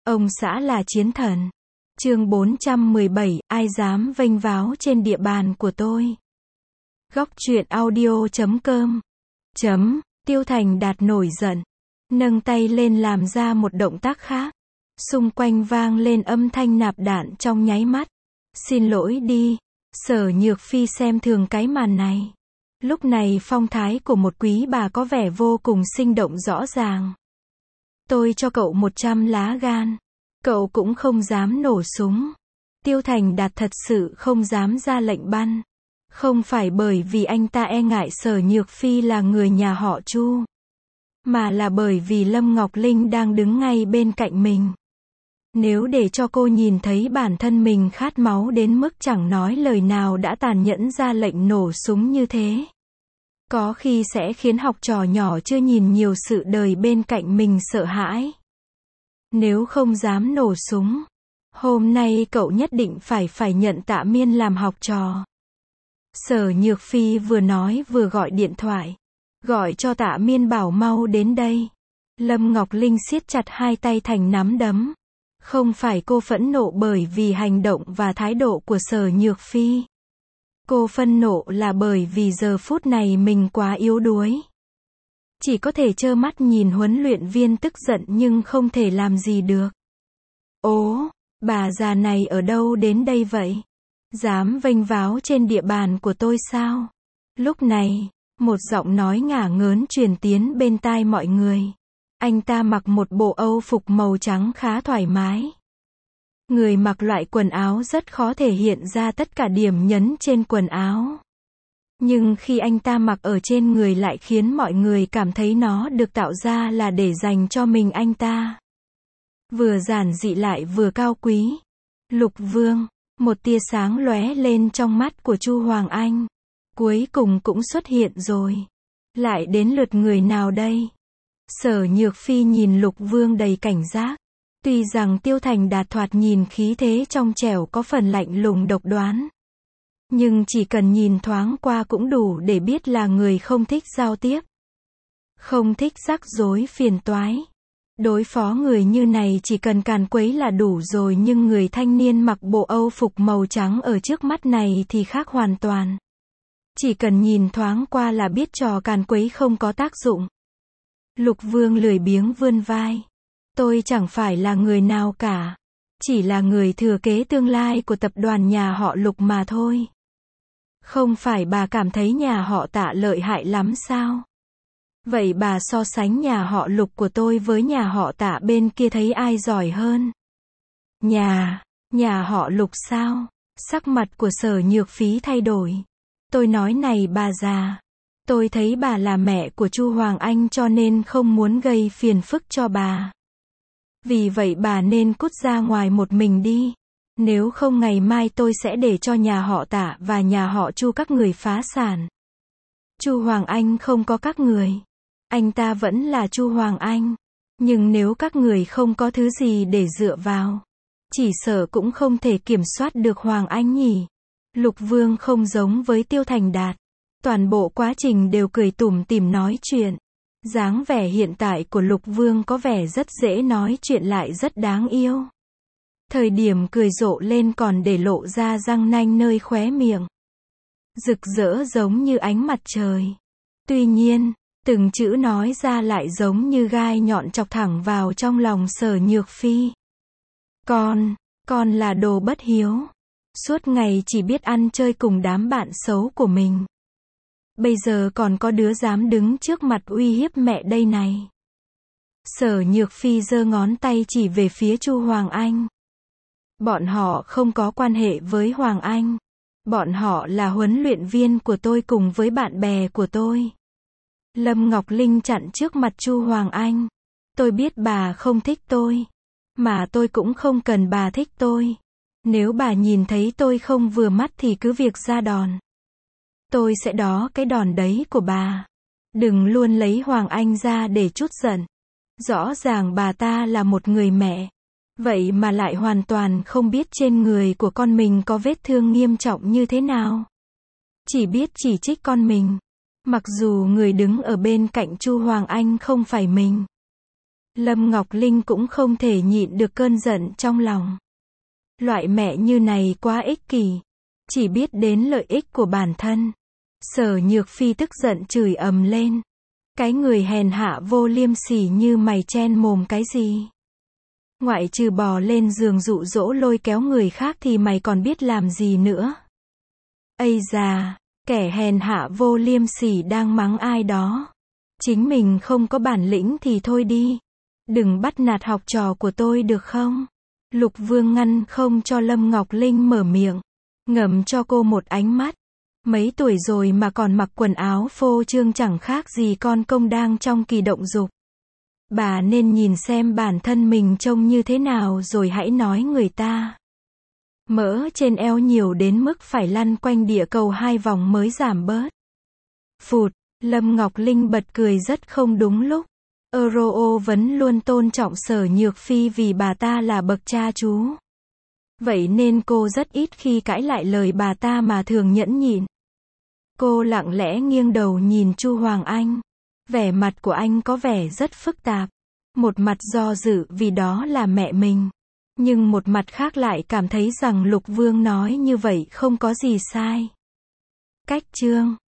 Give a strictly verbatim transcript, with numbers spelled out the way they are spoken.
Ông xã là chiến thần. Chương bốn trăm mười bảy, ai dám vênh váo trên địa bàn của tôi. Góc truyện audio chấm com. Chấm, Tiêu Thành Đạt nổi giận. Nâng tay lên làm ra một động tác khác. Xung quanh vang lên âm thanh nạp đạn trong nháy mắt. Xin lỗi đi. Sở Nhược Phi xem thường cái màn này. Lúc này phong thái của một quý bà có vẻ vô cùng sinh động rõ ràng. Tôi cho cậu một trăm lá gan. Cậu cũng không dám nổ súng. Tiêu Thành Đạt thật sự không dám ra lệnh bắn. Không phải bởi vì anh ta e ngại Sở Nhược Phi là người nhà họ Chu. Mà là bởi vì Lâm Ngọc Linh đang đứng ngay bên cạnh mình. Nếu để cho cô nhìn thấy bản thân mình khát máu đến mức chẳng nói lời nào đã tàn nhẫn ra lệnh nổ súng như thế. Có khi sẽ khiến học trò nhỏ chưa nhìn nhiều sự đời bên cạnh mình sợ hãi. Nếu không dám nổ súng, hôm nay cậu nhất định phải phải nhận Tạ Miên làm học trò. Sở Nhược Phi vừa nói vừa gọi điện thoại. Gọi cho Tạ Miên bảo mau đến đây. Lâm Ngọc Linh siết chặt hai tay thành nắm đấm. Không phải cô phẫn nộ bởi vì hành động và thái độ của Sở Nhược Phi. Cô phân nộ là bởi vì giờ phút này mình quá yếu đuối. Chỉ có thể trơ mắt nhìn huấn luyện viên tức giận nhưng không thể làm gì được. Ố, bà già này ở đâu đến đây vậy? Dám vênh váo trên địa bàn của tôi sao? Lúc này, một giọng nói ngả ngớn truyền tiến bên tai mọi người. Anh ta mặc một bộ Âu phục màu trắng khá thoải mái. Người mặc loại quần áo rất khó thể hiện ra tất cả điểm nhấn trên quần áo. Nhưng khi anh ta mặc ở trên người lại khiến mọi người cảm thấy nó được tạo ra là để dành cho mình anh ta. Vừa giản dị lại vừa cao quý. Lục Vương, một tia sáng lóe lên trong mắt của Chu Hoàng Anh. Cuối cùng cũng xuất hiện rồi. Lại đến lượt người nào đây? Sở Nhược Phi nhìn Lục Vương đầy cảnh giác. Tuy rằng Tiêu Thành Đạt thoạt nhìn khí thế trong trẻo có phần lạnh lùng độc đoán. Nhưng chỉ cần nhìn thoáng qua cũng đủ để biết là người không thích giao tiếp. Không thích rắc rối phiền toái. Đối phó người như này chỉ cần càn quấy là đủ rồi, nhưng người thanh niên mặc bộ Âu phục màu trắng ở trước mắt này thì khác hoàn toàn. Chỉ cần nhìn thoáng qua là biết trò càn quấy không có tác dụng. Lục Vương lười biếng vươn vai. Tôi chẳng phải là người nào cả. Chỉ là người thừa kế tương lai của tập đoàn nhà họ Lục mà thôi. Không phải bà cảm thấy nhà họ Tạ lợi hại lắm sao? Vậy bà so sánh nhà họ Lục của tôi với nhà họ Tạ bên kia thấy ai giỏi hơn? Nhà, nhà họ Lục sao? Sắc mặt của Sở Nhược Phi thay đổi. Tôi nói này bà già. Tôi thấy bà là mẹ của Chu Hoàng Anh cho nên không muốn gây phiền phức cho bà. Vì vậy bà nên cút ra ngoài một mình đi. Nếu không ngày mai tôi sẽ để cho nhà họ Tạ và nhà họ Chu các người phá sản. Chu Hoàng Anh không có các người. Anh ta vẫn là Chu Hoàng Anh. Nhưng nếu các người không có thứ gì để dựa vào, chỉ sợ cũng không thể kiểm soát được Hoàng Anh nhỉ. Lục Vương không giống với Tiêu Thành Đạt. Toàn bộ quá trình đều cười tủm tỉm nói chuyện. Dáng vẻ hiện tại của Lục Vương có vẻ rất dễ nói chuyện lại rất đáng yêu. Thời điểm cười rộ lên còn để lộ ra răng nanh nơi khóe miệng. Rực rỡ giống như ánh mặt trời. Tuy nhiên, từng chữ nói ra lại giống như gai nhọn chọc thẳng vào trong lòng Sở Nhược Phi. Con, con là đồ bất hiếu. Suốt ngày chỉ biết ăn chơi cùng đám bạn xấu của mình. Bây giờ còn có đứa dám đứng trước mặt uy hiếp mẹ đây này. Sở Nhược Phi giơ ngón tay chỉ về phía Chu Hoàng Anh. Bọn họ không có quan hệ với Hoàng Anh. Bọn họ là huấn luyện viên của tôi cùng với bạn bè của tôi. Lâm Ngọc Linh chặn trước mặt Chu Hoàng Anh. Tôi biết bà không thích tôi. Mà tôi cũng không cần bà thích tôi. Nếu bà nhìn thấy tôi không vừa mắt thì cứ việc ra đòn. Tôi sẽ đó cái đòn đấy của bà. Đừng luôn lấy Hoàng Anh ra để trút giận. Rõ ràng bà ta là một người mẹ. Vậy mà lại hoàn toàn không biết trên người của con mình có vết thương nghiêm trọng như thế nào. Chỉ biết chỉ trích con mình. Mặc dù người đứng ở bên cạnh Chu Hoàng Anh không phải mình. Lâm Ngọc Linh cũng không thể nhịn được cơn giận trong lòng. Loại mẹ như này quá ích kỷ, chỉ biết đến lợi ích của bản thân. Sở Nhược Phi tức giận chửi ầm lên. Cái người hèn hạ vô liêm sỉ như mày chen mồm cái gì? Ngoại trừ bò lên giường dụ dỗ lôi kéo người khác thì mày còn biết làm gì nữa? Ây da, kẻ hèn hạ vô liêm sỉ đang mắng ai đó. Chính mình không có bản lĩnh thì thôi đi. Đừng bắt nạt học trò của tôi được không? Lục Vương ngăn không cho Lâm Ngọc Linh mở miệng. Ngầm cho cô một ánh mắt. Mấy tuổi rồi mà còn mặc quần áo phô trương chẳng khác gì con công đang trong kỳ động dục. Bà nên nhìn xem bản thân mình trông như thế nào rồi hãy nói người ta. Mỡ trên eo nhiều đến mức phải lăn quanh địa cầu hai vòng mới giảm bớt. Phụt, Lâm Ngọc Linh bật cười rất không đúng lúc. Euro vẫn luôn tôn trọng Sở Nhược Phi vì bà ta là bậc cha chú. Vậy nên cô rất ít khi cãi lại lời bà ta mà thường nhẫn nhịn. Cô lặng lẽ nghiêng đầu nhìn Chu Hoàng Anh. Vẻ mặt của anh có vẻ rất phức tạp. Một mặt do dự vì đó là mẹ mình. Nhưng một mặt khác lại cảm thấy rằng Lục Vương nói như vậy không có gì sai. Cách chương